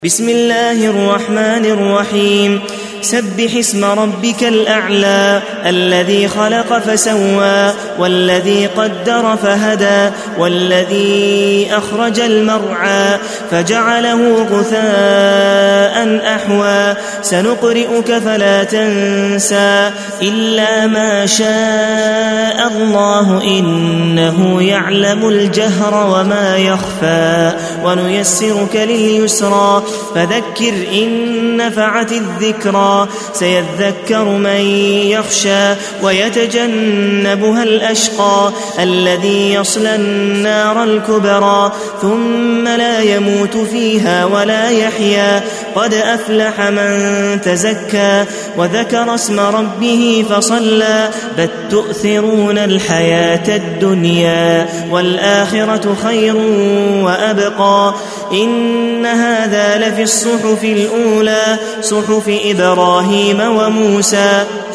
بسم الله الرحمن الرحيم سبح اسم ربك الأعلى الذي خلق فسوى والذي قدر فهدى والذي أخرج المرعى فجعله غثاء أحوى سنقرئك فلا تنسى إلا ما شاء الله إنه يعلم الجهر وما يخفى ونيسرك لليسرى فذكر إن نفعت الذكرى سيذكر من يخشى ويتجنبها الأشقى الذي يصلى النار الكبرى ثم لا يموت فيها ولا يحيا قد أفلح من تزكى وذكر اسم ربه فصلى بل تؤثرون الحياة الدنيا والآخرة خير وأبقى إن هذا لفي الصحف الأولى صحف إبراهيم وموسى